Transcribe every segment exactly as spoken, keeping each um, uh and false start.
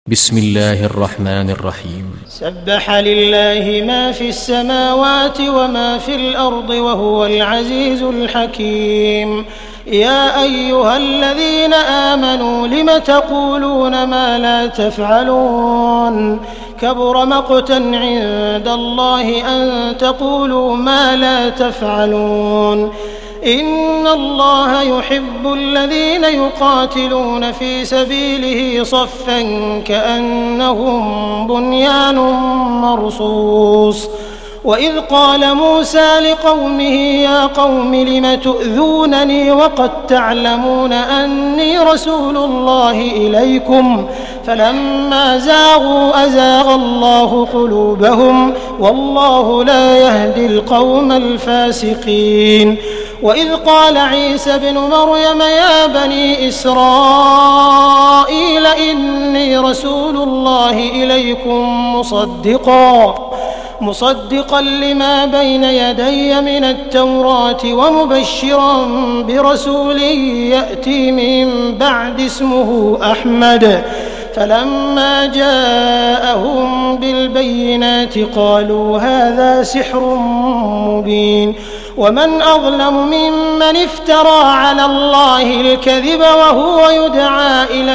بسم الله الرحمن الرحيم. سبح لله ما في السماوات وما في الأرض وهو العزيز الحكيم. يا أيها الذين آمنوا لم تقولون ما لا تفعلون كبر مقتا عند الله أن تقولوا ما لا تفعلون. إن الله يحب الذين يقاتلون في سبيله صفا كأنهم بنيان مرصوص. وإذ قال موسى لقومه يا قوم لم تؤذونني وقد تعلمون أني رسول الله إليكم فلما زاغوا أزاغ الله قلوبهم والله لا يهدي القوم الفاسقين. وإذ قال عيسى ابن مريم يا بني إسرائيل إني رسول الله إليكم مصدقا مصدقا لما بين يدي من التوراة ومبشرا برسول يأتي من بعد اسمه أحمد. فلما جاءهم بالبينات قالوا هذا سحر مبين. ومن أظلم ممن افترى على الله الكذب وهو يدعى إلى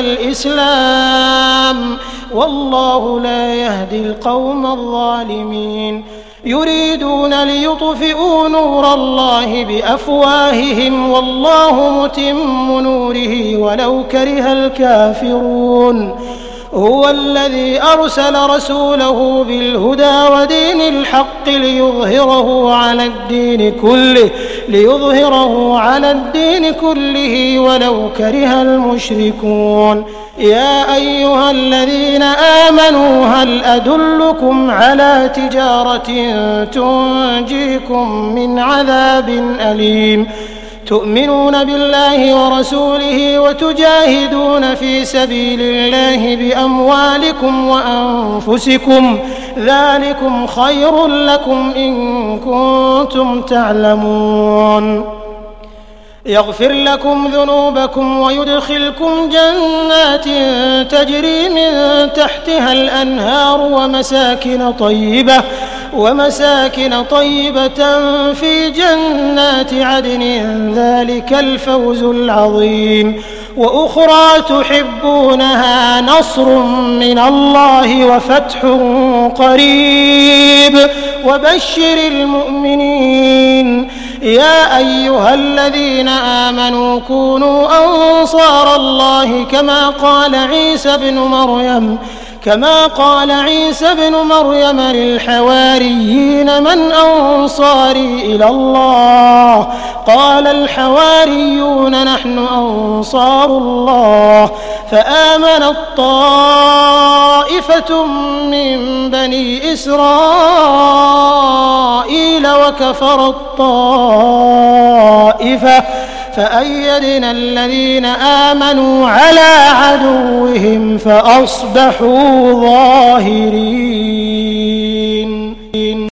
الإسلام والله لا يهدي القوم الظالمين. يريدون ليطفئوا نور الله بأفواههم والله متم نوره ولو كره الكافرون. هو الذي أرسل رسوله بالهدى ودين الحق ليظهره على الدين كله ليظهره على الدين كله ولو كره المشركون. يا أيها الذين آمنوا هل أدلكم على تجارة تنجيكم من عذاب أليم تؤمنون بالله ورسوله وتجاهدون في سبيل الله بأموالكم وأنفسكم ذلكم خير لكم إن كنتم تعلمون. يغفر لكم ذنوبكم ويدخلكم جنات تجري من تحتها الأنهار ومساكن طيبة ومساكن طيبة في جنات عدن ذلك الفوز العظيم. وأخرى تحبونها نصر من الله وفتح قريب وبشر المؤمنين. يا أيها الذين آمنوا كونوا أنصار الله كما قال عيسى بن مريم كما قال عيسى بن مريم للحواريين من أنصاري إلى الله قال الحواريون نحن أنصار الله. فآمنت طائفة من بني إسرائيل وكفرت طائفة فأيدنا الذين آمنوا على عدوهم فأصبحوا ظاهرين.